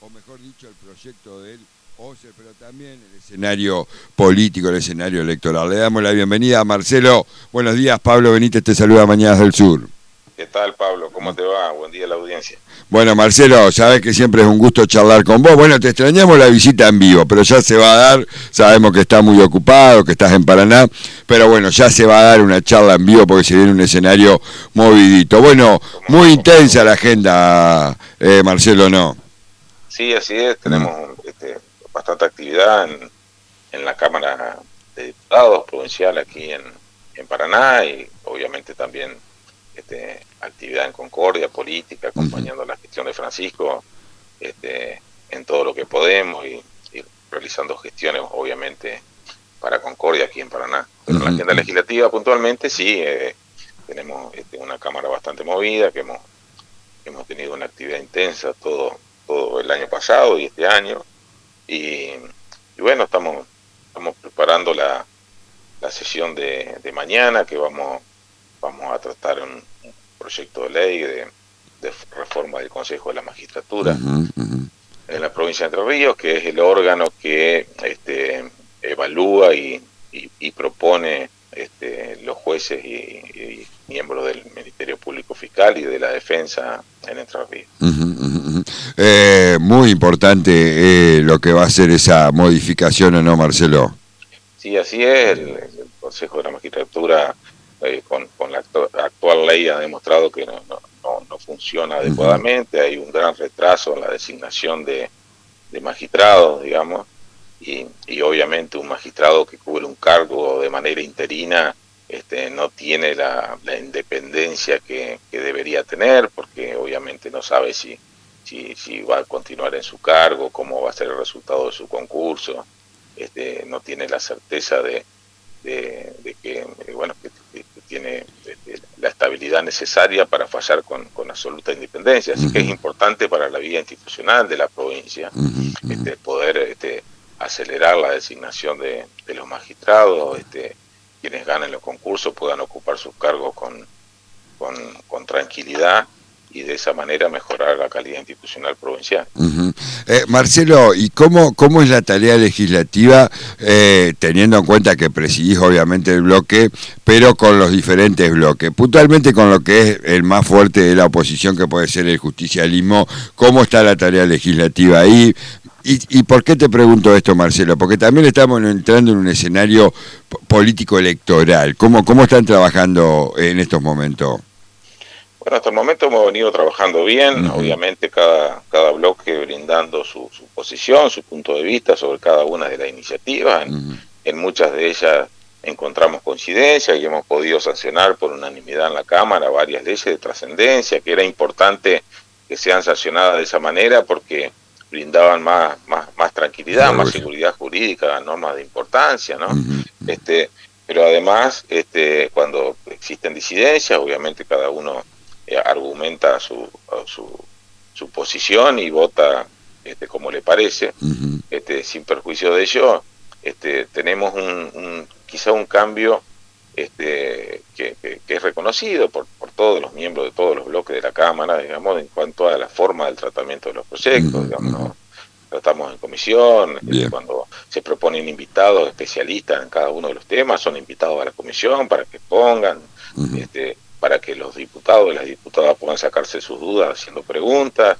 o mejor dicho, el proyecto del OCE, pero también el escenario político, el escenario electoral. Le damos la bienvenida a Marcelo. Buenos días, Pablo Benítez te saluda Mañanas del Sur. ¿Qué tal, Pablo? ¿Cómo te va? Buen día a la audiencia. Bueno, Marcelo, sabes que siempre es un gusto charlar con vos. Bueno, te extrañamos la visita en vivo, pero ya se va a dar. Sabemos que estás muy ocupado, que estás en Paraná, pero bueno, ya se va a dar una charla en vivo porque se viene un escenario movidito. Bueno, muy intensa la agenda, Marcelo, ¿no? Sí, así es. Tenemos bastante actividad en la Cámara de Diputados provincial aquí en Paraná y obviamente también actividad en Concordia, política, acompañando la gestión de Francisco en todo lo que podemos y realizando gestiones obviamente para Concordia aquí en Paraná. Pero en la agenda legislativa puntualmente sí, tenemos una Cámara bastante movida, que hemos tenido una actividad intensa todo el año pasado y este año y bueno, estamos preparando la sesión de mañana, que vamos a tratar un proyecto de ley de reforma del Consejo de la Magistratura en la provincia de Entre Ríos, que es el órgano que evalúa y propone los jueces y miembros del Ministerio Público Fiscal y de la Defensa en Entre Ríos. Muy importante lo que va a ser esa modificación, ¿o no, Marcelo? Sí, así es. El Consejo de la Magistratura con la actual ley ha demostrado que no funciona adecuadamente. Hay un gran retraso en la designación de magistrados, digamos, y obviamente un magistrado que cubre un cargo de manera interina no tiene la independencia que debería tener, porque obviamente no sabe si va a continuar en su cargo, cómo va a ser el resultado de su concurso, no tiene la certeza de que bueno, que tiene la estabilidad necesaria para fallar con absoluta independencia. Así que es importante para la vida institucional de la provincia poder acelerar la designación de los magistrados, quienes ganen los concursos puedan ocupar sus cargos con tranquilidad y de esa manera mejorar la calidad institucional provincial. Marcelo, ¿y cómo es la tarea legislativa, teniendo en cuenta que presidís obviamente el bloque, pero con los diferentes bloques? Puntualmente con lo que es el más fuerte de la oposición, que puede ser el justicialismo, ¿cómo está la tarea legislativa ahí? ¿Y por qué te pregunto esto, Marcelo? Porque también estamos entrando en un escenario político electoral. ¿Cómo están trabajando en estos momentos? Bueno, hasta el momento hemos venido trabajando bien, obviamente cada bloque brindando su posición, su punto de vista sobre cada una de las iniciativas. En muchas de ellas encontramos coincidencia y hemos podido sancionar por unanimidad en la Cámara varias leyes de trascendencia, que era importante que sean sancionadas de esa manera porque brindaban más tranquilidad, más seguridad jurídica, normas de importancia, ¿no? Pero además, cuando existen disidencias, obviamente cada uno argumenta su posición y vota como le parece, sin perjuicio de ello. Tenemos quizá un cambio que es reconocido por todos los miembros de todos los bloques de la Cámara, digamos, en cuanto a la forma del tratamiento de los proyectos, digamos, ¿no? Tratamos en comisión, cuando se proponen invitados especialistas en cada uno de los temas, son invitados a la comisión para que expongan, para que los diputados y las diputadas puedan sacarse sus dudas haciendo preguntas,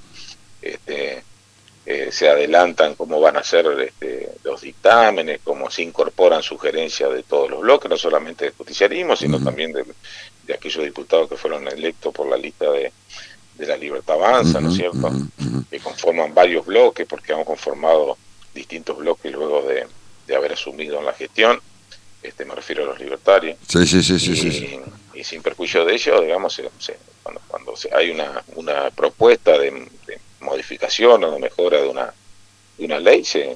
se adelantan cómo van a ser los dictámenes, cómo se incorporan sugerencias de todos los bloques, no solamente del justicialismo, sino también de aquellos diputados que fueron electos por la lista de la Libertad Avanza, ¿no es cierto? Que conforman varios bloques, porque han conformado distintos bloques luego de haber asumido en la gestión, me refiero a los libertarios. Sí. Y sin perjuicio de ello, digamos, cuando hay una propuesta de modificación o de mejora de una ley, se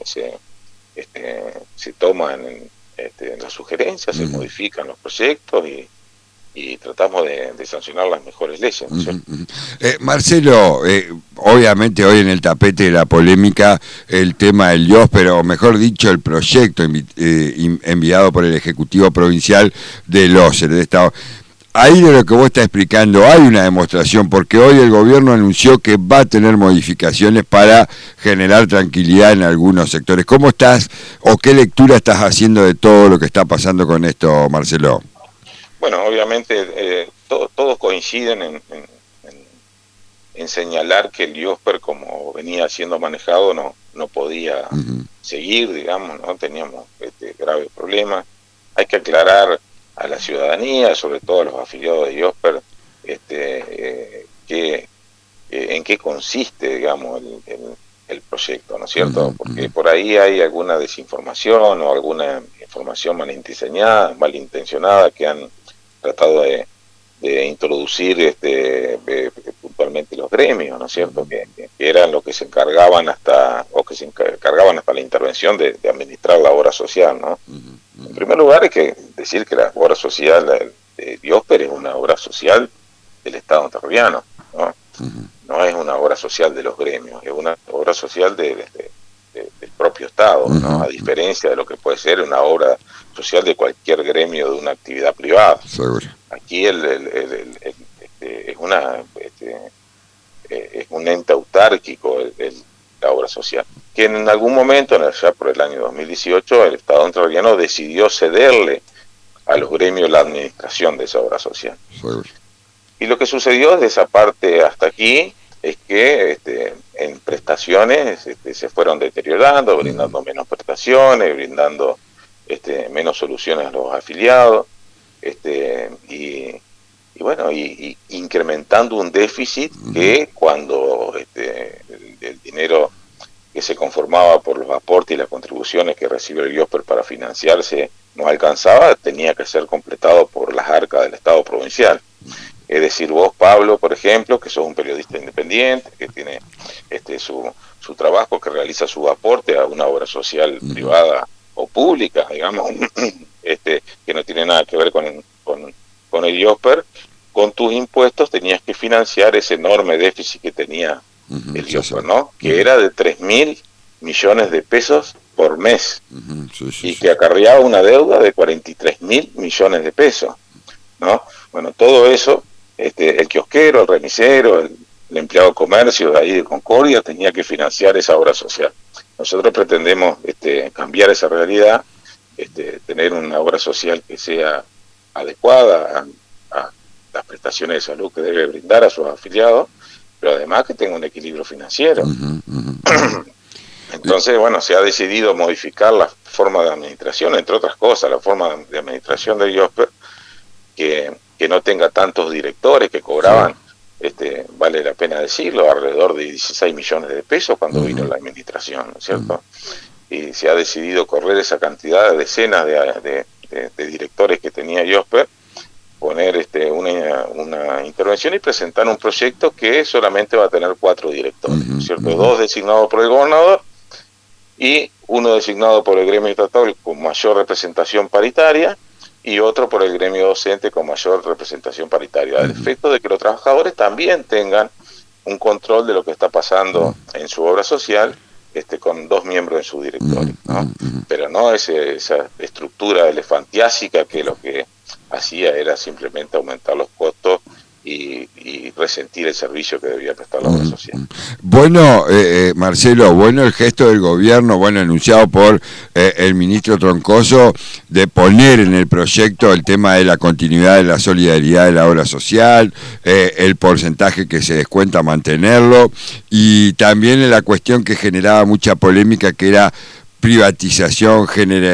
toman las sugerencias, se modifican los proyectos y tratamos de sancionar las mejores leyes, ¿no es cierto? Marcelo, obviamente hoy en el tapete de la polémica el tema del IOS, pero mejor dicho el proyecto enviado por el Ejecutivo Provincial del OCE, de Estado. ahí de lo que vos estás explicando hay una demostración, porque hoy el gobierno anunció que va a tener modificaciones para generar tranquilidad en algunos sectores. ¿Cómo estás o qué lectura estás haciendo de todo lo que está pasando con esto, Marcelo? Bueno, obviamente todos coinciden en señalar que el IOSPER, como venía siendo manejado, no podía seguir, digamos, ¿no? Teníamos graves problemas. Hay que aclarar a la ciudadanía, sobre todo a los afiliados de IOSPER, en qué consiste, digamos, el proyecto, ¿no es cierto? Porque por ahí hay alguna desinformación o alguna información malintencionada que han tratado de introducir puntualmente los gremios, ¿no es cierto? Que eran los que se encargaban hasta la intervención de administrar la obra social, ¿no? En primer lugar hay que decir que la obra social de IOSPER es una obra social del Estado entrerriano, ¿no? No es una obra social de los gremios, es una obra social del propio Estado, ¿no? A diferencia de lo que puede ser una obra social de cualquier gremio de una actividad privada. Seguro. Aquí es un ente autárquico la obra social, que en algún momento, ya por el año 2018, el Estado entrerriano decidió cederle a los gremios la administración de esa obra social. Seguro. Y lo que sucedió desde esa parte hasta aquí es que en prestaciones se fueron deteriorando, brindando menos prestaciones, brindando menos soluciones a los afiliados, y incrementando un déficit que cuando el dinero que se conformaba por los aportes y las contribuciones que recibió el IOSPER para financiarse no alcanzaba, tenía que ser completado por las arcas del Estado provincial. Es decir, vos, Pablo, por ejemplo, que sos un periodista independiente, que tiene su trabajo, que realiza su aporte a una obra social privada o pública, digamos, que no tiene nada que ver con el IOSPER, con tus impuestos tenías que financiar ese enorme déficit que tenía el IOSPER, ¿no? Que era de 3.000 millones de pesos por mes, que acarreaba una deuda de 43.000 millones de pesos, ¿no? Bueno, todo eso, el kiosquero, el remisero, el empleado de comercio de ahí de Concordia tenía que financiar esa obra social. Nosotros pretendemos cambiar esa realidad, tener una obra social que sea adecuada a las prestaciones de salud que debe brindar a sus afiliados, pero además que tenga un equilibrio financiero. Entonces, bueno, se ha decidido modificar la forma de administración, entre otras cosas, la forma de administración del IOSPER, que no tenga tantos directores que cobraban, vale la pena decirlo, alrededor de 16 millones de pesos cuando vino la administración, ¿no es cierto? Y se ha decidido correr esa cantidad de decenas de directores que tenía IOSPER, poner una intervención y presentar un proyecto que solamente va a tener 4 directores, ¿no es cierto? 2 designados por el gobernador y 1 designado por el gremio estatal con mayor representación paritaria y otro por el gremio docente con mayor representación paritaria, al efecto de que los trabajadores también tengan un control de lo que está pasando en su obra social, con 2 miembros en su directorio, ¿no? Pero no esa estructura elefantiásica que lo que hacía era simplemente aumentar los costos y resentir el servicio que debía prestar la obra social. Bueno, Marcelo, bueno el gesto del gobierno, bueno, anunciado por el ministro Troncoso, de poner en el proyecto el tema de la continuidad de la solidaridad de la obra social, el porcentaje que se descuenta mantenerlo, y también en la cuestión que generaba mucha polémica, que era privatización,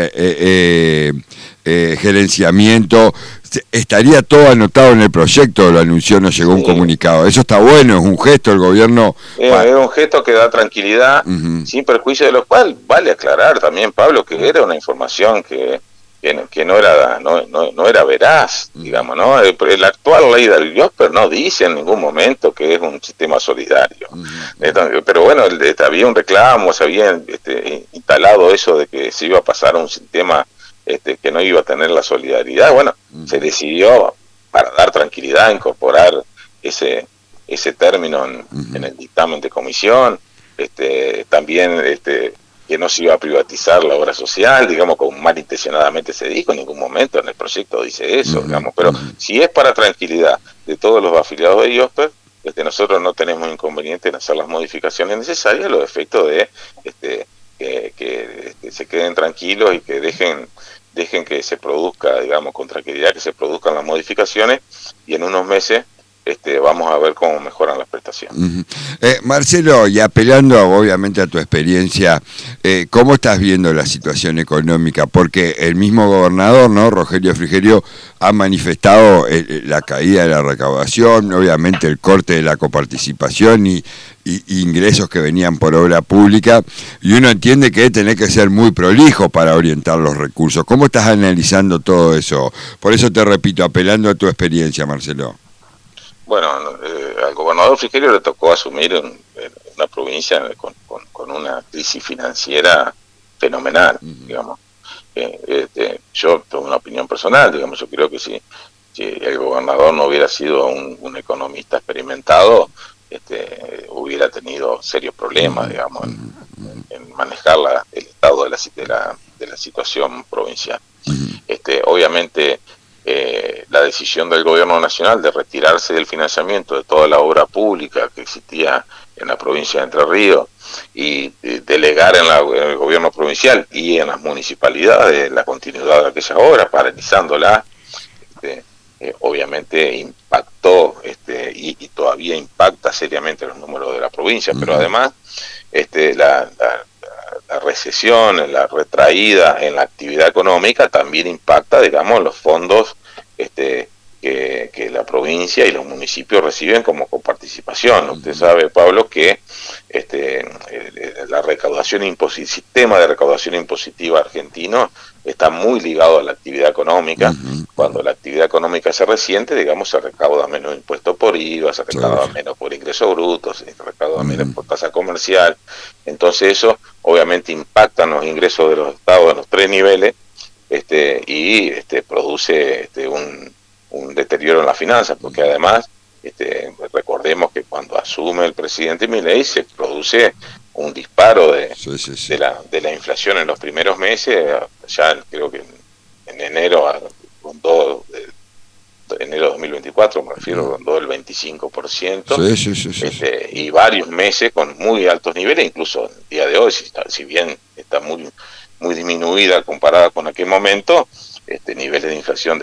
gerenciamiento. Estaría todo anotado en el proyecto, lo anunció, nos llegó un comunicado. Eso está bueno, es un gesto del gobierno. Es un gesto que da tranquilidad, sin perjuicio de lo cual vale aclarar también, Pablo, que era una información que no era veraz, digamos, ¿no? La actual ley del IOSPER no dice en ningún momento que es un sistema solidario. Pero bueno, había un reclamo, se había instalado eso de que se iba a pasar a un sistema que no iba a tener la solidaridad. Bueno, se decidió, para dar tranquilidad, incorporar ese término en el dictamen de comisión, también que no se iba a privatizar la obra social, digamos, con malintencionadamente se dijo, en ningún momento en el proyecto dice eso, digamos, pero si es para tranquilidad de todos los afiliados de IOSPER, nosotros no tenemos inconveniente en hacer las modificaciones necesarias a los efectos de que se queden tranquilos y que dejen que se produzca, digamos, con tranquilidad, que se produzcan las modificaciones, y en unos meses vamos a ver cómo mejoran las prestaciones. Marcelo, y apelando obviamente a tu experiencia, ¿cómo estás viendo la situación económica? Porque el mismo gobernador, ¿no?, Rogelio Frigerio, ha manifestado la caída de la recaudación, obviamente el corte de la coparticipación y ingresos que venían por obra pública, y uno entiende que tenés que ser muy prolijo para orientar los recursos. ¿Cómo estás analizando todo eso? Por eso te repito, apelando a tu experiencia, Marcelo. Bueno, al gobernador Frigerio le tocó asumir una provincia con una crisis financiera fenomenal, digamos. Yo tengo una opinión personal, digamos, yo creo que si el gobernador no hubiera sido un economista experimentado, hubiera tenido serios problemas, digamos, en manejar el estado de la situación provincial. Obviamente, la decisión del gobierno nacional de retirarse del financiamiento de toda la obra pública que existía en la provincia de Entre Ríos y delegar en el gobierno provincial y en las municipalidades la continuidad de aquella obra, paralizándola, obviamente impactó y todavía impacta seriamente los números de la provincia, pero además la recesión, la retraída en la actividad económica también impacta, digamos, los fondos que la provincia y los municipios reciben como coparticipación. Usted sabe, Pablo, que la recaudación el sistema de recaudación impositiva argentino está muy ligado a la actividad económica. Cuando la actividad económica se resiente, digamos, se recauda menos impuesto por IVA, se recauda menos por ingresos brutos, se recauda menos por tasa comercial. Entonces eso obviamente impacta en los ingresos de los estados en los tres niveles, y produce un deterioro en las finanzas, porque además recordemos que cuando asume el presidente Milei se produce un disparo de la inflación en los primeros meses, ya creo que en enero enero de 2024, me refiero, rondó el 25%, y varios meses con muy altos niveles, incluso el día de hoy, si bien está muy disminuida comparada con aquel momento, niveles de inflación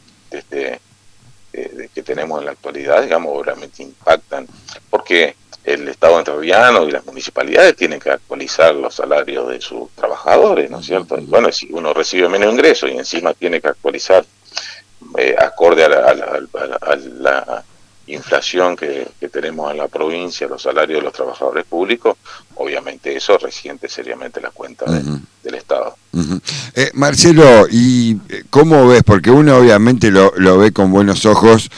que tenemos en la actualidad, digamos, obviamente impactan, porque el Estado entrerriano y las municipalidades tienen que actualizar los salarios de sus trabajadores, ¿no es cierto? Y bueno, si uno recibe menos ingresos y encima tiene que actualizar acorde a la inflación que tenemos en la provincia, los salarios de los trabajadores públicos, obviamente eso resiente seriamente la cuenta del Estado. Marcelo, ¿y cómo ves? Porque uno obviamente lo ve con buenos ojos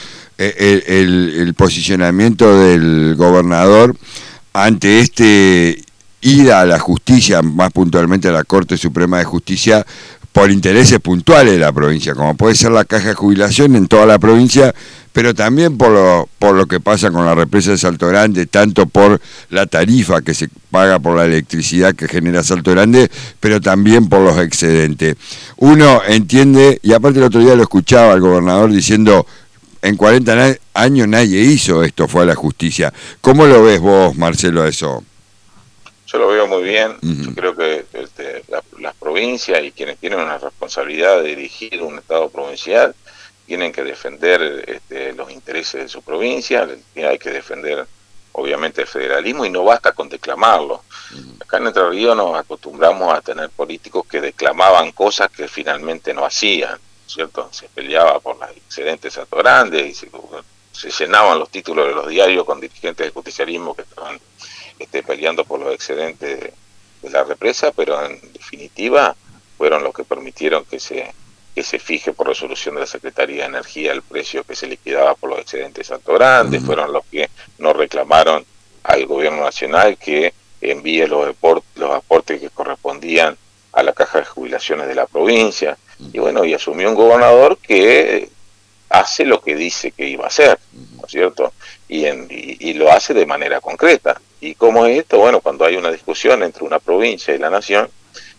el posicionamiento del gobernador ante ida a la justicia, más puntualmente a la Corte Suprema de Justicia, por intereses puntuales de la provincia, como puede ser la caja de jubilación en toda la provincia, pero también por lo que pasa con la represa de Salto Grande, tanto por la tarifa que se paga por la electricidad que genera Salto Grande, pero también por los excedentes. Uno entiende, y aparte el otro día lo escuchaba al gobernador diciendo, en 40 años nadie hizo esto, fue a la justicia. ¿Cómo lo ves vos, Marcelo, eso? Yo lo veo muy bien. Yo creo que las provincias y quienes tienen una responsabilidad de dirigir un Estado provincial tienen que defender los intereses de su provincia, hay que defender obviamente el federalismo y no basta con declamarlo. Acá en Entre Ríos nos acostumbramos a tener políticos que declamaban cosas que finalmente no hacían, ¿cierto? Se peleaba por las excedentes Salto Grande y se llenaban los títulos de los diarios con dirigentes del justicialismo que estaban peleando por los excedentes de la represa, pero en definitiva fueron los que permitieron que se fije por resolución de la Secretaría de Energía el precio que se liquidaba por los excedentes de Salto Grande, fueron los que nos reclamaron al gobierno nacional que envíe los aportes que correspondían a la caja de jubilaciones de la provincia, y bueno, y asumió un gobernador que hace lo que dice que iba a hacer, ¿no es cierto? Y lo hace de manera concreta. ¿Y cómo es esto? Bueno, cuando hay una discusión entre una provincia y la nación,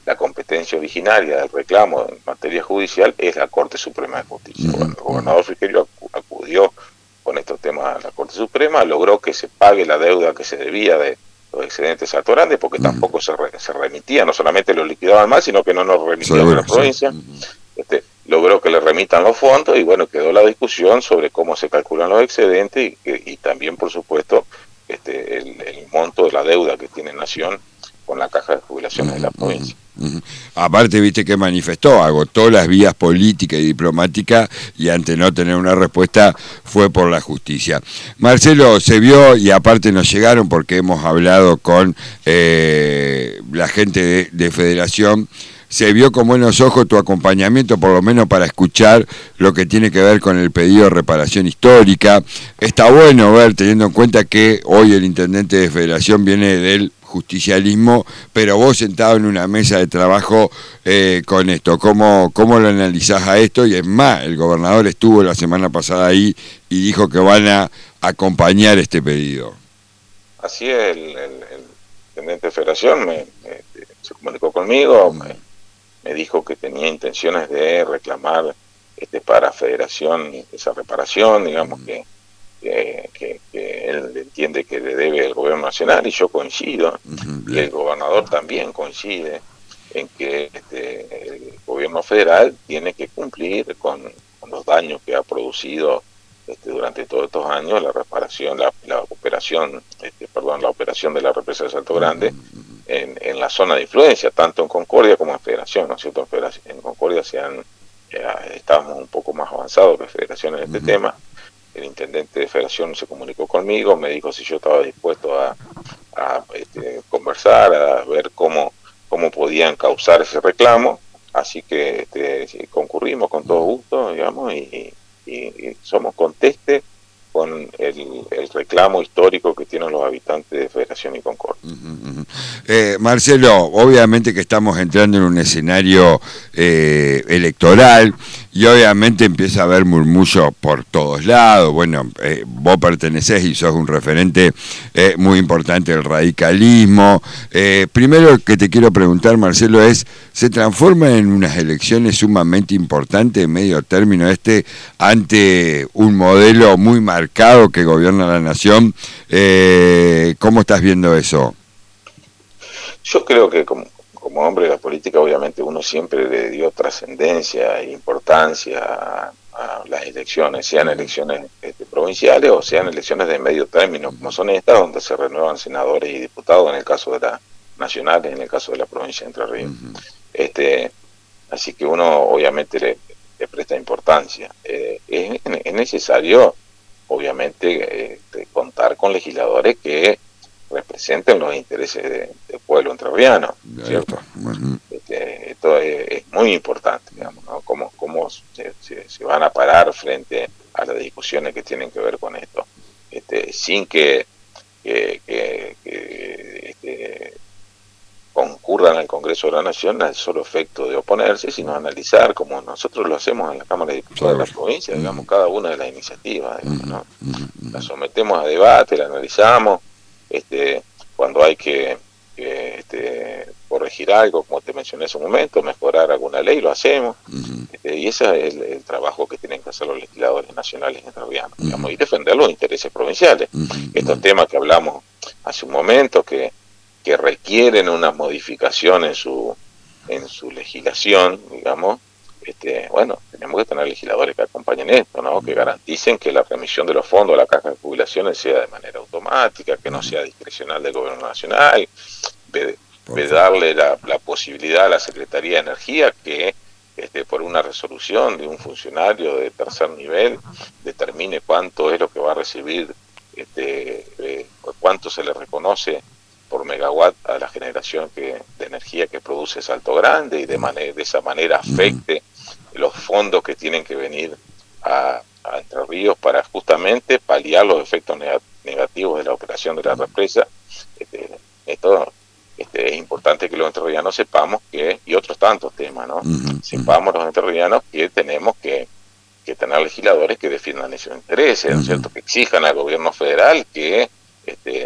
la competencia originaria del reclamo en materia judicial es la Corte Suprema de Justicia. Bueno, el gobernador Frigerio acudió con estos temas a la Corte Suprema, logró que se pague la deuda que se debía de los excedentes de Salto Grande, porque tampoco se remitía, no solamente lo liquidaban mal, sino que no nos remitían a la provincia. Logró que le remitan los fondos y bueno, quedó la discusión sobre cómo se calculan los excedentes y también, por supuesto, el monto de la deuda que tiene Nación con la caja de jubilaciones de la provincia. Aparte, viste que manifestó, agotó las vías políticas y diplomáticas y ante no tener una respuesta fue por la justicia. Marcelo, se vio y aparte nos llegaron porque hemos hablado con la gente de Federación, se vio con buenos ojos tu acompañamiento, por lo menos para escuchar lo que tiene que ver con el pedido de reparación histórica. Está bueno ver, teniendo en cuenta que hoy el intendente de Federación viene del justicialismo, pero vos sentado en una mesa de trabajo con esto, ¿cómo lo analizás a esto? Y es más, el gobernador estuvo la semana pasada ahí y dijo que van a acompañar este pedido. Así es, el intendente de Federación se comunicó conmigo, me dijo que tenía intenciones de reclamar para Federación esa reparación, digamos que él entiende que le debe el gobierno nacional, y yo coincido, y el gobernador también coincide en que el gobierno federal tiene que cumplir con los daños que ha producido durante todos estos años la reparación, la operación de la represa de Salto Grande en la zona de influencia, tanto en Concordia como en Federación, ¿no es cierto? En Concordia estábamos un poco más avanzados que Federación en este tema. El intendente de Federación se comunicó conmigo, me dijo si yo estaba dispuesto a conversar, a ver cómo podían causar ese reclamo, así que concurrimos con todo gusto, digamos, y somos contestes con el reclamo histórico que tienen los habitantes de Federación y Concordia. Marcelo, obviamente que estamos entrando en un escenario electoral y obviamente empieza a haber murmullos por todos lados. Bueno, vos pertenecés y sos un referente muy importante del radicalismo. Primero que te quiero preguntar, Marcelo, ¿se transforma en unas elecciones sumamente importantes en medio término ante un modelo muy marcado que gobierna la nación? ¿Cómo estás viendo eso? Yo creo que como hombre de la política, obviamente uno siempre le dio trascendencia e importancia a las elecciones, sean elecciones provinciales o sean elecciones de medio término, como son estas, donde se renuevan senadores y diputados, en el caso de las nacionales, en el caso de la provincia de Entre Ríos. Así que uno obviamente le presta importancia. Es necesario, obviamente, contar con legisladores que representen los intereses del pueblo entrerriano, ¿cierto? Esto es muy importante, digamos, ¿no? Cómo se van a parar frente a las discusiones que tienen que ver con esto, sin que concurran al Congreso de la Nación al solo efecto de oponerse, sino analizar, como nosotros lo hacemos en la Cámara de Diputados de la provincia, digamos, cada una de las iniciativas, digamos, ¿no? La sometemos a debate, la analizamos, cuando hay que corregir algo, como te mencioné hace un momento, mejorar alguna ley, lo hacemos, y ese es el trabajo que tienen que hacer los legisladores nacionales entrerrianos, digamos, y defender los intereses provinciales. Estos temas que hablamos hace un momento, que requieren una modificación en su legislación, digamos, bueno, tenemos que tener legisladores que acompañen esto, ¿no? Que garanticen que la remisión de los fondos a la caja de jubilaciones sea de manera automática, que no sea discrecional del gobierno nacional, de darle la posibilidad a la Secretaría de Energía que por una resolución de un funcionario de tercer nivel determine cuánto es lo que va a recibir, cuánto se le reconoce por megawatt a la generación de energía que produce Salto Grande, y de esa manera afecte los fondos que tienen que venir a Entre Ríos para justamente paliar los efectos negativos de la operación de la represa. Esto es importante que los entrerrianos sepamos y otros tantos temas, ¿no? Sepamos los entrerrianos que tenemos que tener legisladores que defiendan esos intereses, ¿no es cierto? Que exijan al gobierno federal que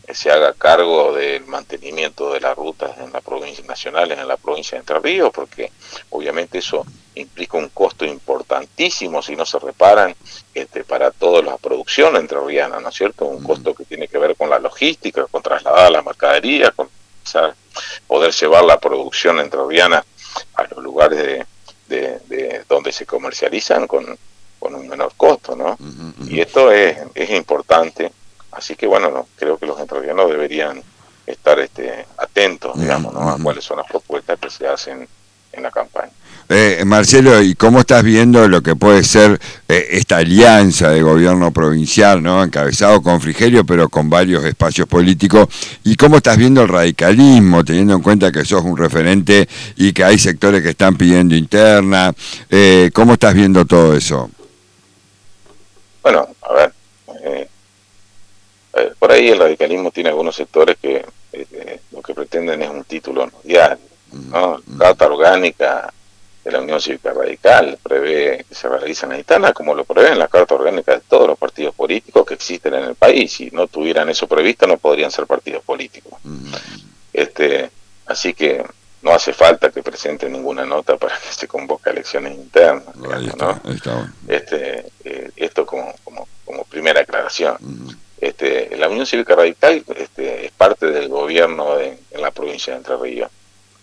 se haga cargo del mantenimiento de las rutas en la provincia nacionales en la provincia de Entre Ríos, porque obviamente eso implica un costo importantísimo si no se reparan para toda la producción entrerriana, ¿no es cierto? Un costo que tiene que ver con la logística, con trasladar la mercadería, con poder llevar la producción entrerriana a los lugares de donde se comercializan con un menor costo, ¿no? Y esto es importante. Así que bueno, no, creo que los entrerrianos deberían estar atentos, digamos, ¿no? A cuáles son las propuestas que se hacen en la campaña. Marcelo, ¿y cómo estás viendo lo que puede ser esta alianza de gobierno provincial, ¿no? Encabezado con Frigerio, pero con varios espacios políticos? ¿Y cómo estás viendo el radicalismo, teniendo en cuenta que sos un referente y que hay sectores que están pidiendo interna? ¿Cómo estás viendo todo eso? Bueno, a ver, por ahí el radicalismo tiene algunos sectores que lo que pretenden es un título notarial, ¿no? La Carta Orgánica de la Unión Cívica Radical prevé que se realicen las internas, como lo prevén las cartas orgánicas de todos los partidos políticos que existen en el país. Si no tuvieran eso previsto, no podrían ser partidos políticos. Así que no hace falta que presenten ninguna nota para que se convoque elecciones internas, digamos, ¿no? Esto como primera aclaración. La Unión Cívica Radical es parte del gobierno en la provincia de Entre Ríos,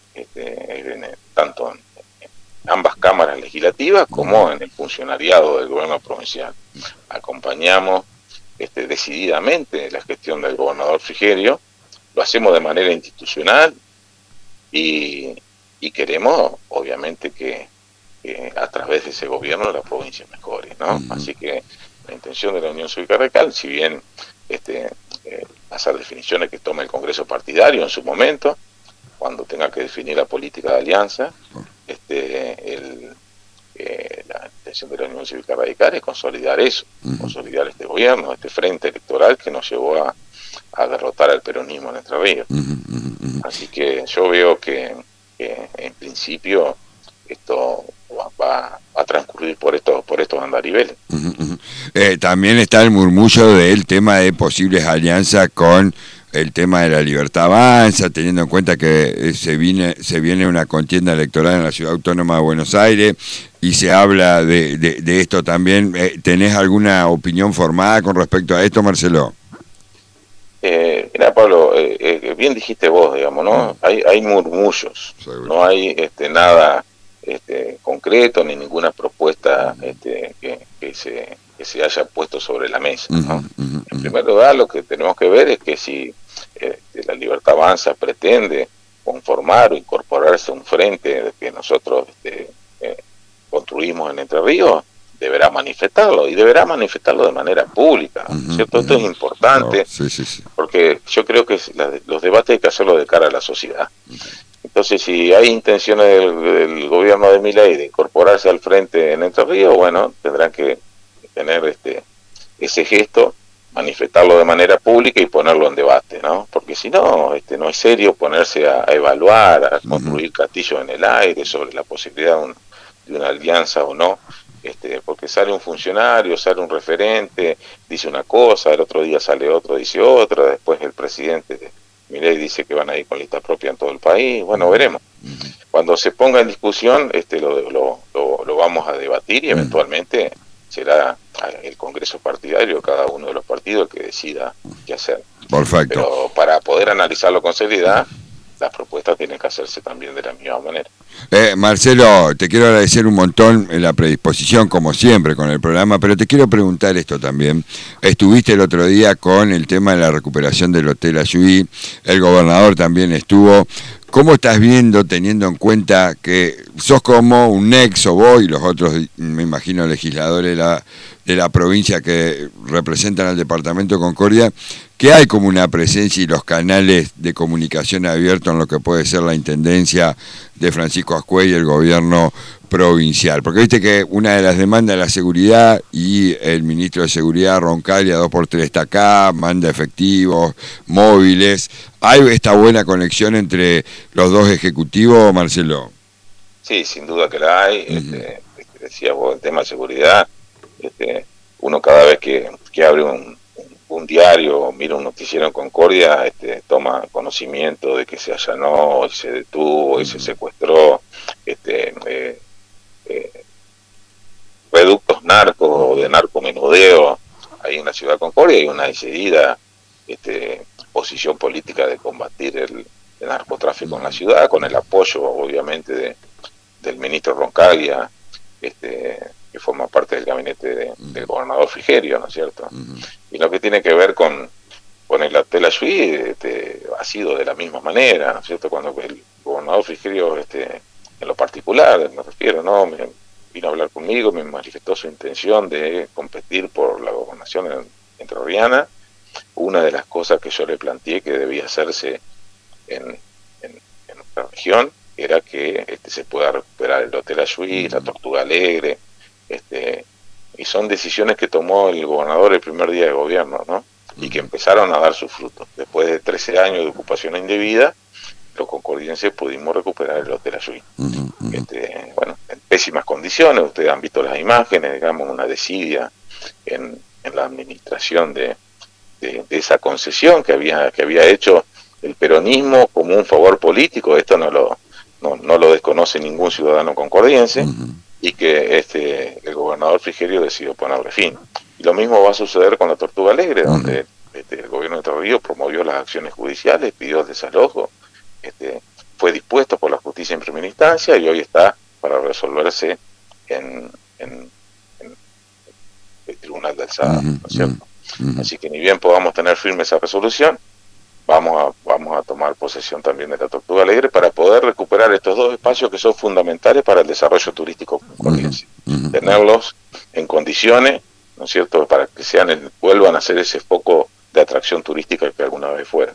tanto en ambas cámaras legislativas como en el funcionariado del gobierno provincial. Acompañamos decididamente la gestión del gobernador Frigerio, lo hacemos de manera institucional y queremos obviamente que a través de ese gobierno la provincia mejore, ¿no? Así que la intención de la Unión Cívica Radical, si bien hacer definiciones que tome el Congreso partidario en su momento, cuando tenga que definir la política de alianza, la intención de la Unión Cívica Radical es consolidar eso, consolidar este gobierno, este frente electoral que nos llevó a derrotar al peronismo en Entre Ríos. Así que yo veo que en principio esto va a transcurrir por estos andariveles. También está el murmullo del tema de posibles alianzas con el tema de la Libertad Avanza, teniendo en cuenta que se viene una contienda electoral en la Ciudad Autónoma de Buenos Aires y se habla de esto también. ¿Tenés alguna opinión formada con respecto a esto, Marcelo? Mira, Pablo, bien dijiste vos, digamos, ¿no? Hay murmullos, no hay nada concreto ni ninguna propuesta que se haya puesto sobre la mesa, ¿no? En primer lugar, lo que tenemos que ver es que si la Libertad Avanza pretende conformar o incorporarse a un frente que nosotros construimos en Entre Ríos, deberá manifestarlo, y deberá manifestarlo de manera pública, ¿cierto? Esto es importante, porque yo creo que los debates hay que hacerlos de cara a la sociedad. Entonces, si hay intenciones del gobierno de Milei de incorporarse al frente en Entre Ríos, bueno, tendrán que tener ese gesto, manifestarlo de manera pública y ponerlo en debate, ¿no? Porque si no, no es serio ponerse a evaluar, a construir castillos en el aire sobre la posibilidad de una alianza o no, porque sale un funcionario, sale un referente, dice una cosa, el otro día sale otro, dice otra, después el presidente Milei dice que van a ir con lista propia en todo el país. Bueno, veremos. Cuando se ponga en discusión, lo vamos a debatir y eventualmente será el Congreso partidario, cada uno de los partidos, el que decida qué hacer. Perfecto. Pero para poder analizarlo con seriedad, las propuestas tienen que hacerse también de la misma manera. Marcelo, te quiero agradecer un montón la predisposición, como siempre, con el programa, pero te quiero preguntar esto también. Estuviste el otro día con el tema de la recuperación del Hotel Ayuí, el gobernador también estuvo. ¿Cómo estás viendo, teniendo en cuenta que sos como un nexo, vos y los otros, me imagino, legisladores de la provincia que representan al departamento de Concordia, que hay como una presencia y los canales de comunicación abiertos en lo que puede ser la intendencia de Francisco Ascuez y el gobierno provincial? Porque viste que una de las demandas es la seguridad y el ministro de Seguridad, Roncaglia, 2x3 está acá, manda efectivos, móviles. ¿Hay esta buena conexión entre los dos ejecutivos, Marcelo? Sí, sin duda que la hay. Decías vos, el tema de seguridad, uno cada vez que abre un un diario, mira un noticiero en Concordia, toma conocimiento de que se allanó, y se detuvo, y se secuestró, reductos narcos o de narcomenudeo ahí en la ciudad de Concordia, y una decidida posición política de combatir el narcotráfico en la ciudad, con el apoyo obviamente del ministro Roncaglia, que forma parte del gabinete del gobernador Frigerio, ¿no es cierto? Y lo que tiene que ver con el Hotel Ayuí, ha sido de la misma manera, ¿no es cierto? Cuando el gobernador Frigerio, en lo particular, me refiero, ¿no? Vino a hablar conmigo, me manifestó su intención de competir por la gobernación entrerriana. Una de las cosas que yo le planteé que debía hacerse en nuestra región era que se pueda recuperar el Hotel Ayuí, la Tortuga Alegre, y son decisiones que tomó el gobernador el primer día de gobierno, ¿no? Y que empezaron a dar sus frutos. Después de 13 años de ocupación indebida, los concordienses pudimos recuperar el Hotel Ayuí. Bueno, en pésimas condiciones, ustedes han visto las imágenes, digamos, una desidia en la administración de esa concesión que había hecho el peronismo como un favor político. Esto no lo desconoce ningún ciudadano concordiense, y que el gobernador Frigerio decidió ponerle fin. Y lo mismo va a suceder con la Tortuga Alegre, donde el gobierno de Entre Ríos promovió las acciones judiciales, pidió el desalojo, fue dispuesto por la justicia en primera instancia, y hoy está para resolverse en el Tribunal de Alzada, ¿no es cierto? Así que ni bien podamos tener firme esa resolución, vamos a tomar posesión también de la Tortuga Alegre para poder recuperar estos dos espacios que son fundamentales para el desarrollo turístico concordiense. Tenerlos en condiciones, ¿no es cierto?, para que vuelvan a ser ese foco de atracción turística que alguna vez fuera.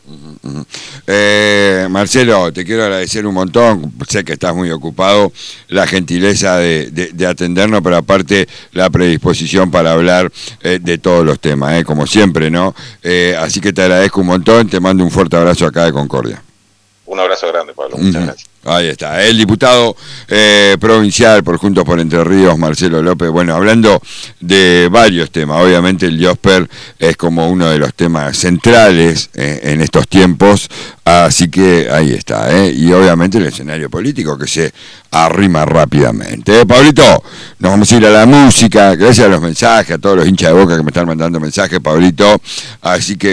Marcelo, te quiero agradecer un montón, sé que estás muy ocupado, la gentileza de atendernos, pero aparte la predisposición para hablar de todos los temas, como siempre, ¿no? Así que te agradezco un montón, te mando un fuerte abrazo acá de Concordia. Un abrazo grande, Pablo, muchas gracias. Ahí está, el diputado provincial por Juntos por Entre Ríos, Marcelo López. Bueno, hablando de varios temas, obviamente el IOSPER es como uno de los temas centrales en estos tiempos, así que ahí está, y obviamente el escenario político que se arrima rápidamente. Pablito, nos vamos a ir a la música, gracias a los mensajes, a todos los hinchas de Boca que me están mandando mensajes, Pablito, así que